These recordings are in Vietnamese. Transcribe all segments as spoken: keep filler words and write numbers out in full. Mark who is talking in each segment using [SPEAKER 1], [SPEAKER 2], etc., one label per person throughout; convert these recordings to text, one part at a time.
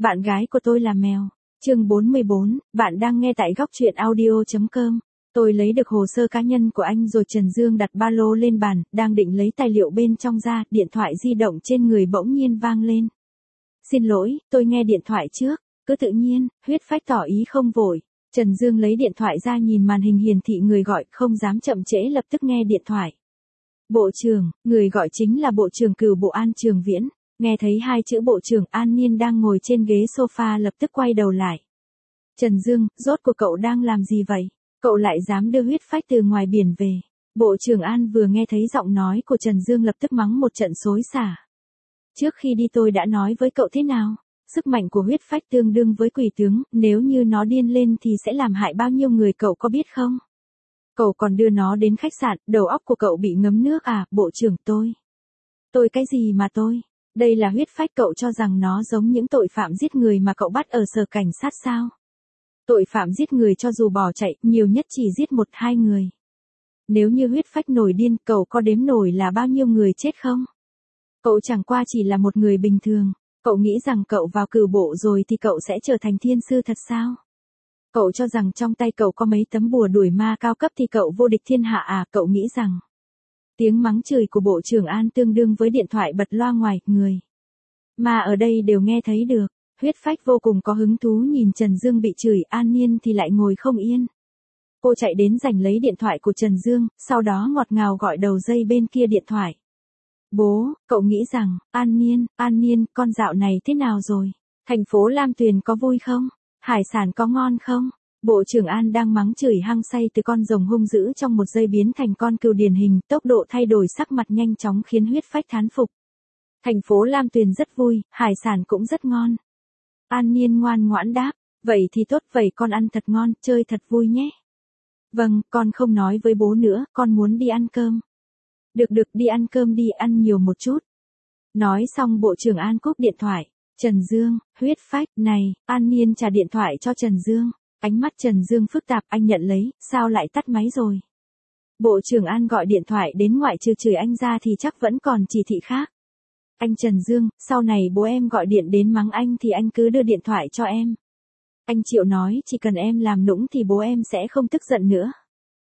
[SPEAKER 1] Bạn gái của tôi là mèo. Chương bốn mươi bốn, bạn đang nghe tại góc truyện audio chấm com. Tôi lấy được hồ sơ cá nhân của anh rồi Trần Dương đặt ba lô lên bàn, đang định lấy tài liệu bên trong ra, điện thoại di động trên người bỗng nhiên vang lên. Xin lỗi, tôi nghe điện thoại trước, cứ tự nhiên, Huyết Phách tỏ ý không vội. Trần Dương lấy điện thoại ra nhìn màn hình hiển thị người gọi, không dám chậm trễ lập tức nghe điện thoại. Bộ trưởng, người gọi chính là Bộ trưởng Cửu Bộ An Trường Viễn. Nghe thấy hai chữ Bộ trưởng, An Niên đang ngồi trên ghế sofa lập tức quay đầu lại. Trần Dương, rốt cuộc cậu đang làm gì vậy? Cậu lại dám đưa Huyết Phách từ ngoài biển về. Bộ trưởng An vừa nghe thấy giọng nói của Trần Dương lập tức mắng một trận xối xả. Trước khi đi tôi đã nói với cậu thế nào? Sức mạnh của Huyết Phách tương đương với quỷ tướng, nếu như nó điên lên thì sẽ làm hại bao nhiêu người cậu có biết không? Cậu còn đưa nó đến khách sạn, đầu óc của cậu bị ngấm nước à, Bộ trưởng tôi. Tôi cái gì mà tôi? Đây là Huyết Phách, cậu cho rằng nó giống những tội phạm giết người mà cậu bắt ở sở cảnh sát sao? Tội phạm giết người cho dù bỏ chạy, nhiều nhất chỉ giết một hai người. Nếu như Huyết Phách nổi điên, cậu có đếm nổi là bao nhiêu người chết không? Cậu chẳng qua chỉ là một người bình thường. Cậu nghĩ rằng cậu vào Cửu Bộ rồi thì cậu sẽ trở thành thiên sư thật sao? Cậu cho rằng trong tay cậu có mấy tấm bùa đuổi ma cao cấp thì cậu vô địch thiên hạ à? Cậu nghĩ rằng tiếng mắng chửi của Bộ trưởng An tương đương với điện thoại bật loa ngoài, người mà ở đây đều nghe thấy được. Huyết Phách vô cùng có hứng thú nhìn Trần Dương bị chửi, An Niên thì lại ngồi không yên. Cô chạy đến giành lấy điện thoại của Trần Dương, sau đó ngọt ngào gọi đầu dây bên kia điện thoại. Bố, cậu nghĩ rằng, An Niên, An Niên, con dạo này thế nào rồi? Thành phố Lam Tuyền có vui không? Hải sản có ngon không? Bộ trưởng An đang mắng chửi hăng say từ con rồng hung dữ trong một giây biến thành con cừu điển hình, tốc độ thay đổi sắc mặt nhanh chóng khiến Huyết Phách thán phục. Thành phố Lam Tuyền rất vui, hải sản cũng rất ngon. An Niên ngoan ngoãn đáp, vậy thì tốt, vậy con ăn thật ngon, chơi thật vui nhé. Vâng, con không nói với bố nữa, con muốn đi ăn cơm. Được được, đi ăn cơm đi, ăn nhiều một chút. Nói xong Bộ trưởng An cúp điện thoại. Trần Dương, Huyết Phách, này, An Niên trả điện thoại cho Trần Dương. Ánh mắt Trần Dương phức tạp, anh nhận lấy, sao lại tắt máy rồi? Bộ trưởng An gọi điện thoại đến, ngoại trừ chửi anh ra thì chắc vẫn còn chỉ thị khác. Anh Trần Dương, sau này bố em gọi điện đến mắng anh thì anh cứ đưa điện thoại cho em. Anh Triệu nói chỉ cần em làm nũng thì bố em sẽ không tức giận nữa.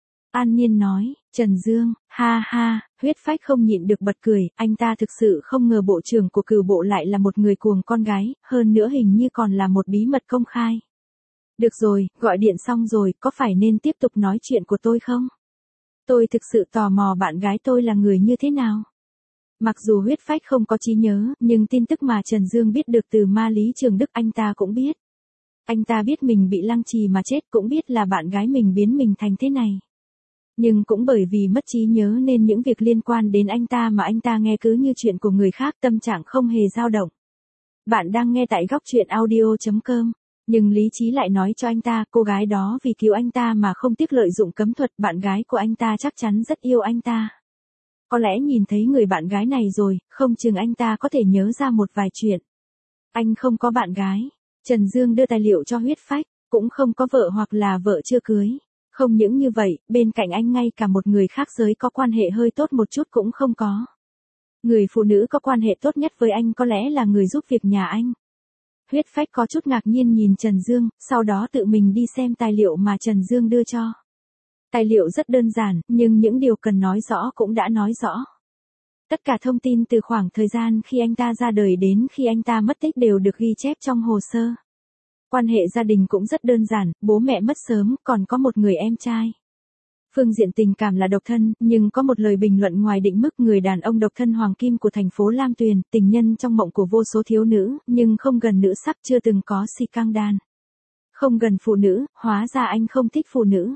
[SPEAKER 1] An Niên nói, Trần Dương, ha ha, Huyết Phách không nhịn được bật cười, anh ta thực sự không ngờ Bộ trưởng của Cửu Bộ lại là một người cuồng con gái, hơn nữa hình như còn là một bí mật công khai. Được rồi, gọi điện xong rồi, có phải nên tiếp tục nói chuyện của tôi không? Tôi thực sự tò mò bạn gái tôi là người như thế nào. Mặc dù Huyết Phách không có trí nhớ, nhưng tin tức mà Trần Dương biết được từ Ma Lý Trường Đức anh ta cũng biết. Anh ta biết mình bị lăng trì mà chết, cũng biết là bạn gái mình biến mình thành thế này. Nhưng cũng bởi vì mất trí nhớ nên những việc liên quan đến anh ta mà anh ta nghe cứ như chuyện của người khác, tâm trạng không hề dao động. Bạn đang nghe tại góc truyện audio chấm com. Nhưng lý trí lại nói cho anh ta, cô gái đó vì cứu anh ta mà không tiếc lợi dụng cấm thuật, bạn gái của anh ta chắc chắn rất yêu anh ta. Có lẽ nhìn thấy người bạn gái này rồi, không chừng anh ta có thể nhớ ra một vài chuyện. Anh không có bạn gái. Trần Dương đưa tài liệu cho Huyết Phách, cũng không có vợ hoặc là vợ chưa cưới. Không những như vậy, bên cạnh anh ngay cả một người khác giới có quan hệ hơi tốt một chút cũng không có. Người phụ nữ có quan hệ tốt nhất với anh có lẽ là người giúp việc nhà anh. Huyết Phách có chút ngạc nhiên nhìn Trần Dương, sau đó tự mình đi xem tài liệu mà Trần Dương đưa cho. Tài liệu rất đơn giản, nhưng những điều cần nói rõ cũng đã nói rõ. Tất cả thông tin từ khoảng thời gian khi anh ta ra đời đến khi anh ta mất tích đều được ghi chép trong hồ sơ. Quan hệ gia đình cũng rất đơn giản, bố mẹ mất sớm, còn có một người em trai. Phương diện tình cảm là độc thân, nhưng có một lời bình luận ngoài định mức, người đàn ông độc thân hoàng kim của thành phố Lam Tuyền, tình nhân trong mộng của vô số thiếu nữ, nhưng không gần nữ sắc, chưa từng có si căng đan. Không gần phụ nữ, hóa ra anh không thích phụ nữ.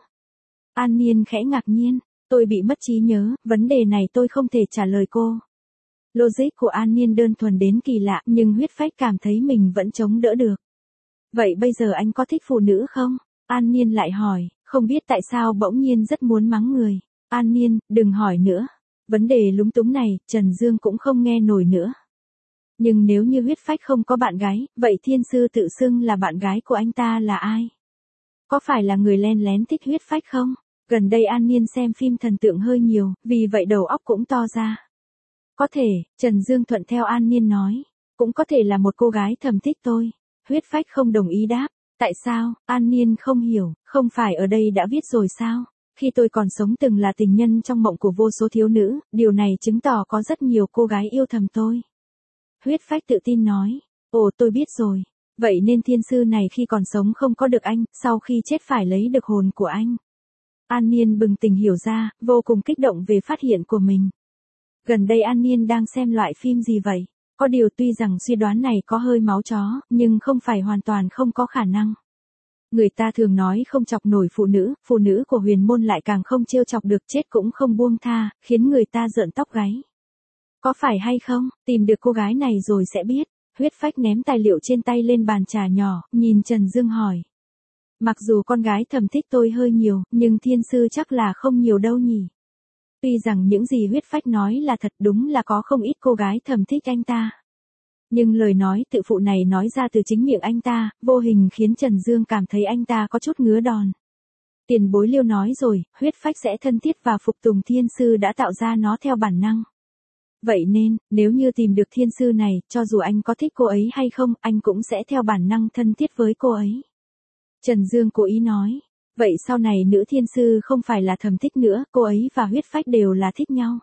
[SPEAKER 1] An Niên khẽ ngạc nhiên, tôi bị mất trí nhớ, vấn đề này tôi không thể trả lời cô. Logic của An Niên đơn thuần đến kỳ lạ, nhưng Huyết Phách cảm thấy mình vẫn chống đỡ được. Vậy bây giờ anh có thích phụ nữ không? An Niên lại hỏi, không biết tại sao bỗng nhiên rất muốn mắng người. An Niên, đừng hỏi nữa. Vấn đề lúng túng này, Trần Dương cũng không nghe nổi nữa. Nhưng nếu như Huyết Phách không có bạn gái, vậy thiên sư tự xưng là bạn gái của anh ta là ai? Có phải là người len lén thích Huyết Phách không? Gần đây An Niên xem phim thần tượng hơi nhiều, vì vậy đầu óc cũng to ra. Có thể, Trần Dương thuận theo An Niên nói. Cũng có thể là một cô gái thầm thích tôi. Huyết Phách không đồng ý đáp. Tại sao? An Niên không hiểu, không phải ở đây đã viết rồi sao? Khi tôi còn sống từng là tình nhân trong mộng của vô số thiếu nữ, điều này chứng tỏ có rất nhiều cô gái yêu thầm tôi. Huyết Phách tự tin nói. Ồ, tôi biết rồi. Vậy nên thiên sư này khi còn sống không có được anh, sau khi chết phải lấy được hồn của anh. An Niên bừng tỉnh hiểu ra, vô cùng kích động về phát hiện của mình. Gần đây An Niên đang xem loại phim gì vậy? Có điều tuy rằng suy đoán này có hơi máu chó, nhưng không phải hoàn toàn không có khả năng. Người ta thường nói không chọc nổi phụ nữ, phụ nữ của huyền môn lại càng không trêu chọc được, chết cũng không buông tha, khiến người ta rợn tóc gáy. Có phải hay không? Tìm được cô gái này rồi sẽ biết. Huyết Phách ném tài liệu trên tay lên bàn trà nhỏ, nhìn Trần Dương hỏi. Mặc dù con gái thầm thích tôi hơi nhiều, nhưng thiên sư chắc là không nhiều đâu nhỉ. Tuy rằng những gì Huyết Phách nói là thật, đúng là có không ít cô gái thầm thích anh ta. Nhưng lời nói tự phụ này nói ra từ chính miệng anh ta, vô hình khiến Trần Dương cảm thấy anh ta có chút ngứa đòn. Tiền bối Liêu nói rồi, Huyết Phách sẽ thân thiết và phục tùng thiên sư đã tạo ra nó theo bản năng. Vậy nên, nếu như tìm được thiên sư này, cho dù anh có thích cô ấy hay không, anh cũng sẽ theo bản năng thân thiết với cô ấy. Trần Dương cố ý nói. Vậy sau này nữ thiên sư không phải là thầm thích nữa, cô ấy và Huyết Phách đều là thích nhau.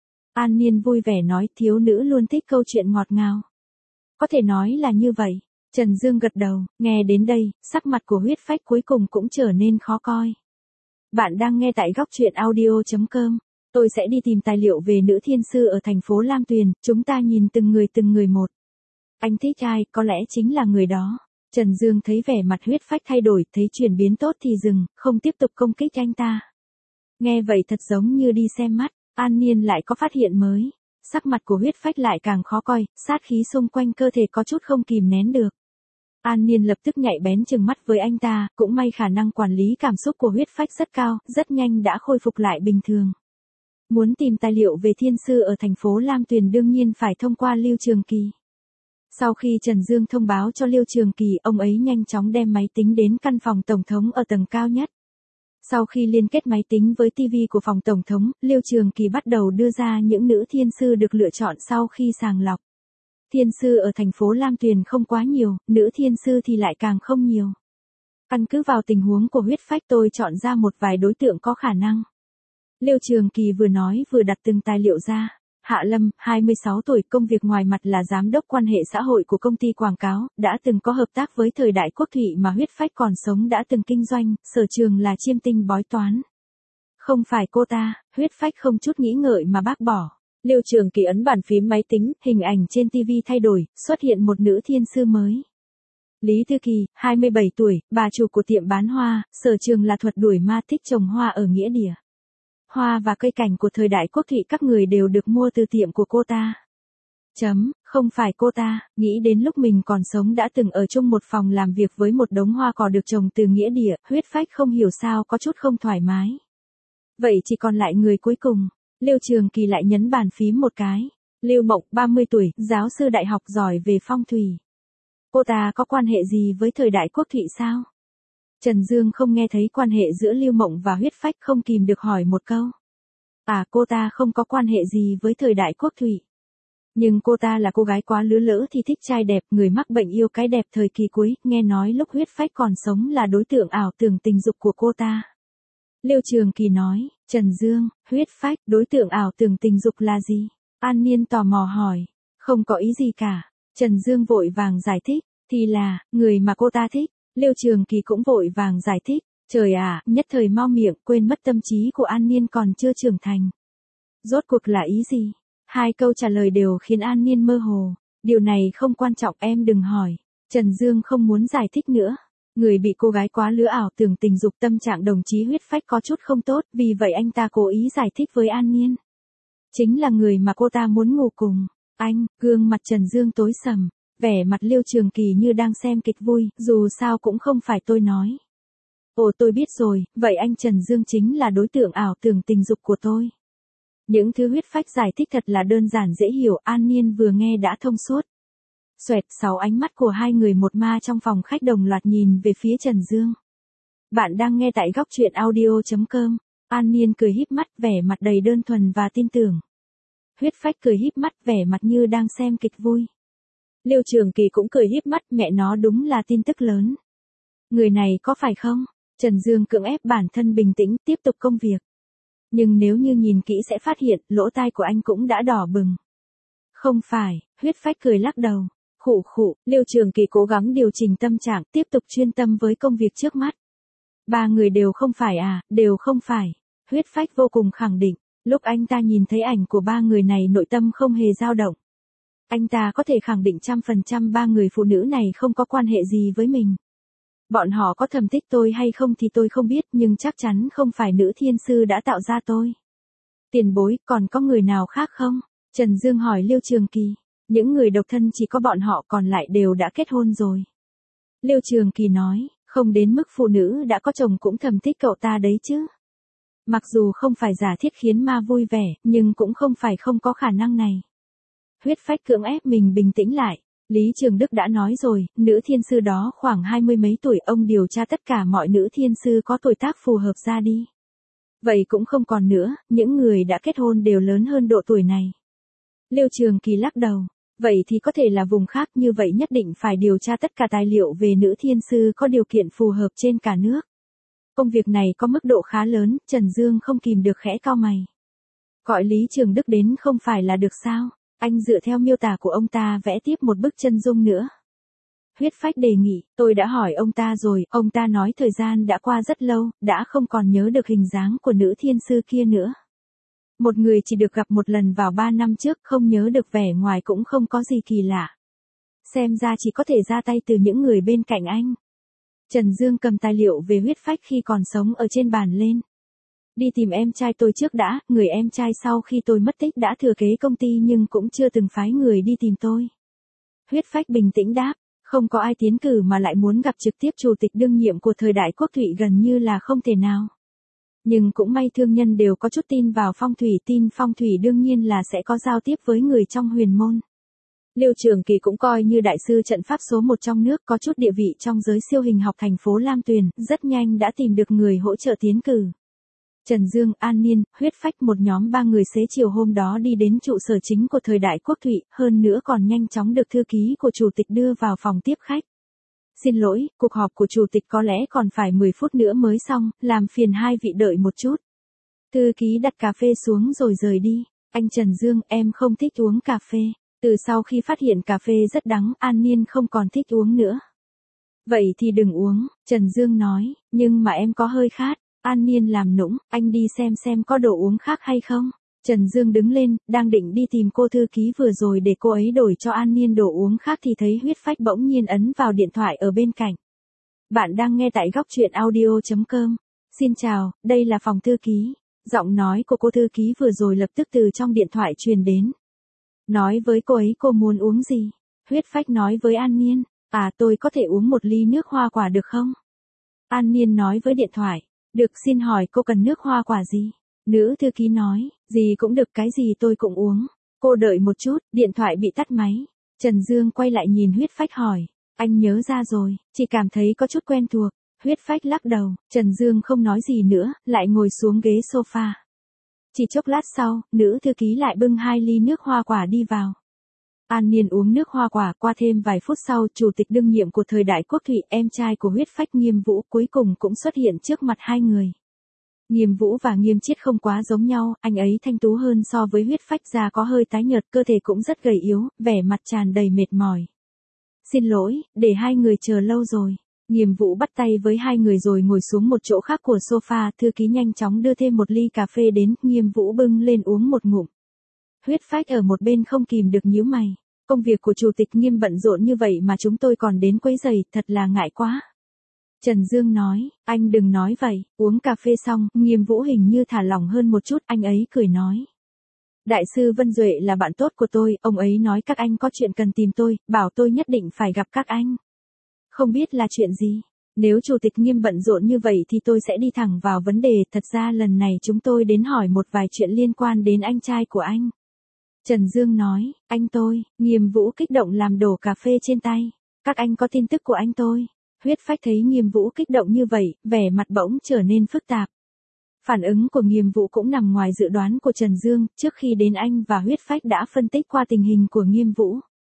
[SPEAKER 1] An Niên vui vẻ nói, thiếu nữ luôn thích câu chuyện ngọt ngào. Có thể nói là như vậy. Trần Dương gật đầu, nghe đến đây, sắc mặt của Huyết Phách cuối cùng cũng trở nên khó coi. Bạn đang nghe tại góc truyện audio chấm com. Tôi sẽ đi tìm tài liệu về nữ thiên sư ở thành phố Lam Tuyền, chúng ta nhìn từng người từng người một. Anh thích ai, có lẽ chính là người đó. Trần Dương thấy vẻ mặt Huyết Phách thay đổi, thấy chuyển biến tốt thì dừng, không tiếp tục công kích anh ta. Nghe vậy thật giống như đi xem mắt, An Niên lại có phát hiện mới. Sắc mặt của Huyết Phách lại càng khó coi, sát khí xung quanh cơ thể có chút không kìm nén được. An Niên lập tức nhạy bén chừng mắt với anh ta, cũng may khả năng quản lý cảm xúc của Huyết Phách rất cao, rất nhanh đã khôi phục lại bình thường. Muốn tìm tài liệu về thiên sư ở thành phố Lam Tuyền đương nhiên phải thông qua Lưu Trường Kỳ. Sau khi Trần Dương thông báo cho Lưu Trường Kỳ, ông ấy nhanh chóng đem máy tính đến căn phòng tổng thống ở tầng cao nhất. Sau khi liên kết máy tính với ti vi của phòng tổng thống, Lưu Trường Kỳ bắt đầu đưa ra những nữ thiên sư được lựa chọn sau khi sàng lọc. Thiên sư ở thành phố Lam Tuyền không quá nhiều, nữ thiên sư thì lại càng không nhiều. Căn cứ vào tình huống của Huyết Phách tôi chọn ra một vài đối tượng có khả năng. Lưu Trường Kỳ vừa nói vừa đặt từng tài liệu ra. Hạ Lâm, hai mươi sáu tuổi, công việc ngoài mặt là giám đốc quan hệ xã hội của công ty quảng cáo, đã từng có hợp tác với thời Đại Quốc Thụy mà Huyết Phách còn sống đã từng kinh doanh, sở trường là chiêm tinh bói toán. Không phải cô ta, Huyết Phách không chút nghĩ ngợi mà bác bỏ. Lưu Trường Kỳ ấn bàn phím máy tính, hình ảnh trên ti vi thay đổi, xuất hiện một nữ thiên sư mới. Lý Thư Kỳ, hai mươi bảy tuổi, bà chủ của tiệm bán hoa, sở trường là thuật đuổi ma, thích trồng hoa ở nghĩa địa. Hoa và cây cảnh của thời Đại Quốc Thụy các người đều được mua từ tiệm của cô ta. Chấm, không phải cô ta, nghĩ đến lúc mình còn sống đã từng ở chung một phòng làm việc với một đống hoa cỏ được trồng từ nghĩa địa, Huyết Phách không hiểu sao có chút không thoải mái. Vậy chỉ còn lại người cuối cùng, Lưu Trường Kỳ lại nhấn bàn phím một cái. Lưu Mộng, ba mươi tuổi, giáo sư đại học giỏi về phong thủy. Cô ta có quan hệ gì với thời Đại Quốc Thụy sao? Trần Dương không nghe thấy quan hệ giữa Lưu Mộng và Huyết Phách, không kìm được hỏi một câu. À, cô ta không có quan hệ gì với thời Đại Quốc Thụy. Nhưng cô ta là cô gái quá lứa lỡ thì thích trai đẹp, người mắc bệnh yêu cái đẹp thời kỳ cuối, nghe nói lúc Huyết Phách còn sống là đối tượng ảo tưởng tình dục của cô ta. Lưu Trường Kỳ nói, Trần Dương, Huyết Phách, đối tượng ảo tưởng tình dục là gì? An Niên tò mò hỏi, không có ý gì cả. Trần Dương vội vàng giải thích, thì là, người mà cô ta thích. Lưu Trường Kỳ cũng vội vàng giải thích, trời à, nhất thời mau miệng, quên mất tâm trí của An Niên còn chưa trưởng thành. Rốt cuộc là ý gì? Hai câu trả lời đều khiến An Niên mơ hồ, điều này không quan trọng, em đừng hỏi. Trần Dương không muốn giải thích nữa. Người bị cô gái quá lứa ảo tưởng tình dục, tâm trạng đồng chí Huyết Phách có chút không tốt, vì vậy anh ta cố ý giải thích với An Niên. Chính là người mà cô ta muốn ngủ cùng. Anh, gương mặt Trần Dương tối sầm. Vẻ mặt Lưu Trường Kỳ như đang xem kịch vui, dù sao cũng không phải tôi nói. Ồ, tôi biết rồi, vậy anh Trần Dương chính là đối tượng ảo tưởng tình dục của tôi. Những thứ Huyết Phách giải thích thật là đơn giản dễ hiểu, An Niên vừa nghe đã thông suốt. Xoẹt, sáu ánh mắt của hai người một ma trong phòng khách đồng loạt nhìn về phía Trần Dương. Bạn đang nghe tại góc truyện audio chấm com. An Niên cười híp mắt, vẻ mặt đầy đơn thuần và tin tưởng. Huyết Phách cười híp mắt, vẻ mặt như đang xem kịch vui. Liêu Trường Kỳ cũng cười híp mắt, mẹ nó đúng là tin tức lớn. Người này có phải không? Trần Dương cưỡng ép bản thân bình tĩnh, tiếp tục công việc. Nhưng nếu như nhìn kỹ sẽ phát hiện, lỗ tai của anh cũng đã đỏ bừng. Không phải, Huyết Phách cười lắc đầu. Khụ khụ, Liêu Trường Kỳ cố gắng điều chỉnh tâm trạng, tiếp tục chuyên tâm với công việc trước mắt. Ba người đều không phải à, đều không phải. Huyết Phách vô cùng khẳng định, lúc anh ta nhìn thấy ảnh của ba người này nội tâm không hề dao động. Anh ta có thể khẳng định trăm phần trăm ba người phụ nữ này không có quan hệ gì với mình. Bọn họ có thầm thích tôi hay không thì tôi không biết, nhưng chắc chắn không phải nữ thiên sư đã tạo ra tôi. Tiền bối, còn có người nào khác không? Trần Dương hỏi Liêu Trường Kỳ. Những người độc thân chỉ có bọn họ, còn lại đều đã kết hôn rồi. Liêu Trường Kỳ nói, không đến mức phụ nữ đã có chồng cũng thầm thích cậu ta đấy chứ. Mặc dù không phải giả thiết khiến ma vui vẻ, nhưng cũng không phải không có khả năng này. Huyết Phách cưỡng ép mình bình tĩnh lại. Lý Trường Đức đã nói rồi, nữ thiên sư đó khoảng hai mươi mấy tuổi, ông điều tra tất cả mọi nữ thiên sư có tuổi tác phù hợp ra đi. Vậy cũng không còn nữa, những người đã kết hôn đều lớn hơn độ tuổi này. Liêu Trường Kỳ lắc đầu, vậy thì có thể là vùng khác, như vậy nhất định phải điều tra tất cả tài liệu về nữ thiên sư có điều kiện phù hợp trên cả nước. Công việc này có mức độ khá lớn, Trần Dương không kìm được khẽ cau mày. Gọi Lý Trường Đức đến không phải là được sao? Anh dựa theo miêu tả của ông ta vẽ tiếp một bức chân dung nữa. Huyết Phách đề nghị, tôi đã hỏi ông ta rồi, ông ta nói thời gian đã qua rất lâu, đã không còn nhớ được hình dáng của nữ thiên sư kia nữa. Một người chỉ được gặp một lần vào ba năm trước, không nhớ được vẻ ngoài cũng không có gì kỳ lạ. Xem ra chỉ có thể ra tay từ những người bên cạnh anh. Trần Dương cầm tài liệu về Huyết Phách khi còn sống ở trên bàn lên. Đi tìm em trai tôi trước đã, người em trai sau khi tôi mất tích đã thừa kế công ty nhưng cũng chưa từng phái người đi tìm tôi. Huyết Phách bình tĩnh đáp, không có ai tiến cử mà lại muốn gặp trực tiếp chủ tịch đương nhiệm của thời đại quốc thụy gần như là không thể nào. Nhưng cũng may thương nhân đều có chút tin vào phong thủy, tin phong thủy đương nhiên là sẽ có giao tiếp với người trong huyền môn. Liêu Trường Kỳ cũng coi như đại sư trận pháp số một trong nước, có chút địa vị trong giới siêu hình học thành phố Lam Tuyền, rất nhanh đã tìm được người hỗ trợ tiến cử. Trần Dương, An Niên, Huyết Phách, một nhóm ba người xế chiều hôm đó đi đến trụ sở chính của thời đại quốc thụy, hơn nữa còn nhanh chóng được thư ký của chủ tịch đưa vào phòng tiếp khách. Xin lỗi, cuộc họp của chủ tịch có lẽ còn phải mười phút nữa mới xong, làm phiền hai vị đợi một chút. Thư ký đặt cà phê xuống rồi rời đi. Anh Trần Dương, em không thích uống cà phê. Từ sau khi phát hiện cà phê rất đắng, An Niên không còn thích uống nữa. Vậy thì đừng uống, Trần Dương nói, nhưng mà em có hơi khát. An Niên làm nũng, anh đi xem xem có đồ uống khác hay không. Trần Dương đứng lên, đang định đi tìm cô thư ký vừa rồi để cô ấy đổi cho An Niên đồ uống khác thì thấy Huyết Phách bỗng nhiên ấn vào điện thoại ở bên cạnh. Bạn đang nghe tại góc truyện audio chấm com. Xin chào, đây là phòng thư ký. Giọng nói của cô thư ký vừa rồi lập tức từ trong điện thoại truyền đến. Nói với cô ấy cô muốn uống gì. Huyết Phách nói với An Niên, à tôi có thể uống một ly nước hoa quả được không? An Niên nói với điện thoại, được, xin hỏi cô cần nước hoa quả gì? Nữ thư ký nói, gì cũng được, cái gì tôi cũng uống. Cô đợi một chút, điện thoại bị tắt máy. Trần Dương quay lại nhìn Huyết Phách hỏi, anh nhớ ra rồi, chỉ cảm thấy có chút quen thuộc. Huyết Phách lắc đầu, Trần Dương không nói gì nữa, lại ngồi xuống ghế sofa. Chỉ chốc lát sau, nữ thư ký lại bưng hai ly nước hoa quả đi vào. An Niên uống nước hoa quả, qua thêm vài phút sau, chủ tịch đương nhiệm của thời đại quốc thụy, em trai của Huyết Phách Nghiêm Vũ cuối cùng cũng xuất hiện trước mặt hai người. Nghiêm Vũ và Nghiêm Chiết không quá giống nhau, anh ấy thanh tú hơn so với Huyết Phách, da có hơi tái nhợt, cơ thể cũng rất gầy yếu, vẻ mặt tràn đầy mệt mỏi. Xin lỗi, để hai người chờ lâu rồi. Nghiêm Vũ bắt tay với hai người rồi ngồi xuống một chỗ khác của sofa, thư ký nhanh chóng đưa thêm một ly cà phê đến, Nghiêm Vũ bưng lên uống một ngụm. Huyết Phách ở một bên không kìm được nhíu mày. Công việc của chủ tịch Nghiêm bận rộn như vậy mà chúng tôi còn đến quấy rầy, thật là ngại quá. Trần Dương nói, anh đừng nói vậy, uống cà phê xong, Nghiêm Vũ hình như thả lỏng hơn một chút, anh ấy cười nói. Đại sư Vân Duệ là bạn tốt của tôi, ông ấy nói các anh có chuyện cần tìm tôi, bảo tôi nhất định phải gặp các anh. Không biết là chuyện gì? Nếu chủ tịch Nghiêm bận rộn như vậy thì tôi sẽ đi thẳng vào vấn đề, thật ra lần này chúng tôi đến hỏi một vài chuyện liên quan đến anh trai của anh. Trần Dương nói, anh tôi, Nghiêm Vũ kích động làm đổ cà phê trên tay. Các anh có tin tức của anh tôi. Huyết Phách thấy Nghiêm Vũ kích động như vậy, vẻ mặt bỗng trở nên phức tạp. Phản ứng của Nghiêm Vũ cũng nằm ngoài dự đoán của Trần Dương, trước khi đến anh và Huyết Phách đã phân tích qua tình hình của Nghiêm Vũ.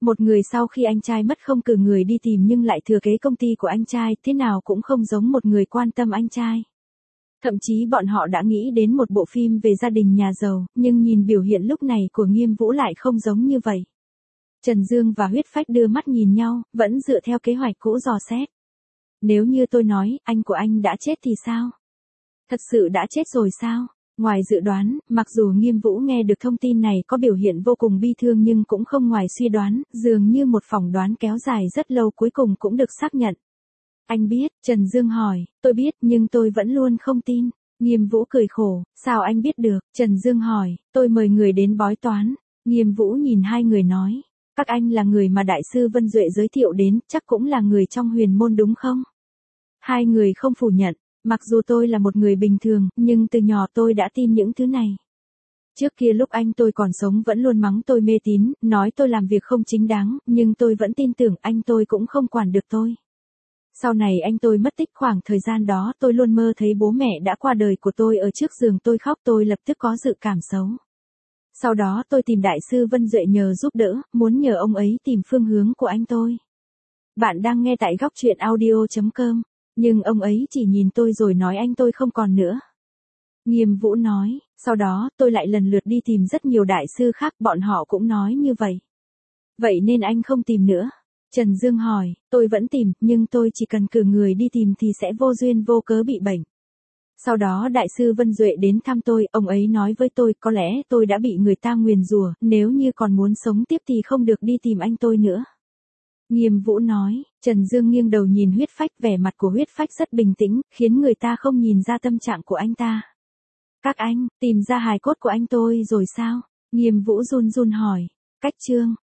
[SPEAKER 1] Một người sau khi anh trai mất không cử người đi tìm nhưng lại thừa kế công ty của anh trai, thế nào cũng không giống một người quan tâm anh trai. Thậm chí bọn họ đã nghĩ đến một bộ phim về gia đình nhà giàu, nhưng nhìn biểu hiện lúc này của Nghiêm Vũ lại không giống như vậy. Trần Dương và Huyết Phách đưa mắt nhìn nhau, vẫn dựa theo kế hoạch cũ dò xét. Nếu như tôi nói, anh của anh đã chết thì sao? Thật sự đã chết rồi sao? Ngoài dự đoán, mặc dù Nghiêm Vũ nghe được thông tin này có biểu hiện vô cùng bi thương nhưng cũng không ngoài suy đoán, dường như một phỏng đoán kéo dài rất lâu cuối cùng cũng được xác nhận. Anh biết, Trần Dương hỏi, tôi biết nhưng tôi vẫn luôn không tin. Nghiêm Vũ cười khổ, sao anh biết được? Trần Dương hỏi, tôi mời người đến bói toán. Nghiêm Vũ nhìn hai người nói, các anh là người mà Đại sư Vân Duệ giới thiệu đến, chắc cũng là người trong huyền môn đúng không? Hai người không phủ nhận, mặc dù tôi là một người bình thường, nhưng từ nhỏ tôi đã tin những thứ này. Trước kia lúc anh tôi còn sống vẫn luôn mắng tôi mê tín, nói tôi làm việc không chính đáng, nhưng tôi vẫn tin tưởng anh tôi cũng không quản được tôi. Sau này anh tôi mất tích khoảng thời gian đó tôi luôn mơ thấy bố mẹ đã qua đời của tôi ở trước giường tôi khóc tôi lập tức có dự cảm xấu. Sau đó tôi tìm Đại sư Vân Duệ nhờ giúp đỡ, muốn nhờ ông ấy tìm phương hướng của anh tôi. Bạn đang nghe tại góc truyện audio chấm com, nhưng ông ấy chỉ nhìn tôi rồi nói anh tôi không còn nữa. Nghiêm Vũ nói, sau đó tôi lại lần lượt đi tìm rất nhiều đại sư khác bọn họ cũng nói như vậy. Vậy nên anh không tìm nữa. Trần Dương hỏi, tôi vẫn tìm, nhưng tôi chỉ cần cử người đi tìm thì sẽ vô duyên vô cớ bị bệnh. Sau đó Đại sư Vân Duệ đến thăm tôi, ông ấy nói với tôi có lẽ tôi đã bị người ta nguyền rủa, nếu như còn muốn sống tiếp thì không được đi tìm anh tôi nữa. Nghiêm Vũ nói, Trần Dương nghiêng đầu nhìn Huyết Phách, vẻ mặt của Huyết Phách rất bình tĩnh, khiến người ta không nhìn ra tâm trạng của anh ta. Các anh, tìm ra hài cốt của anh tôi rồi sao? Nghiêm Vũ run run hỏi, cách chương.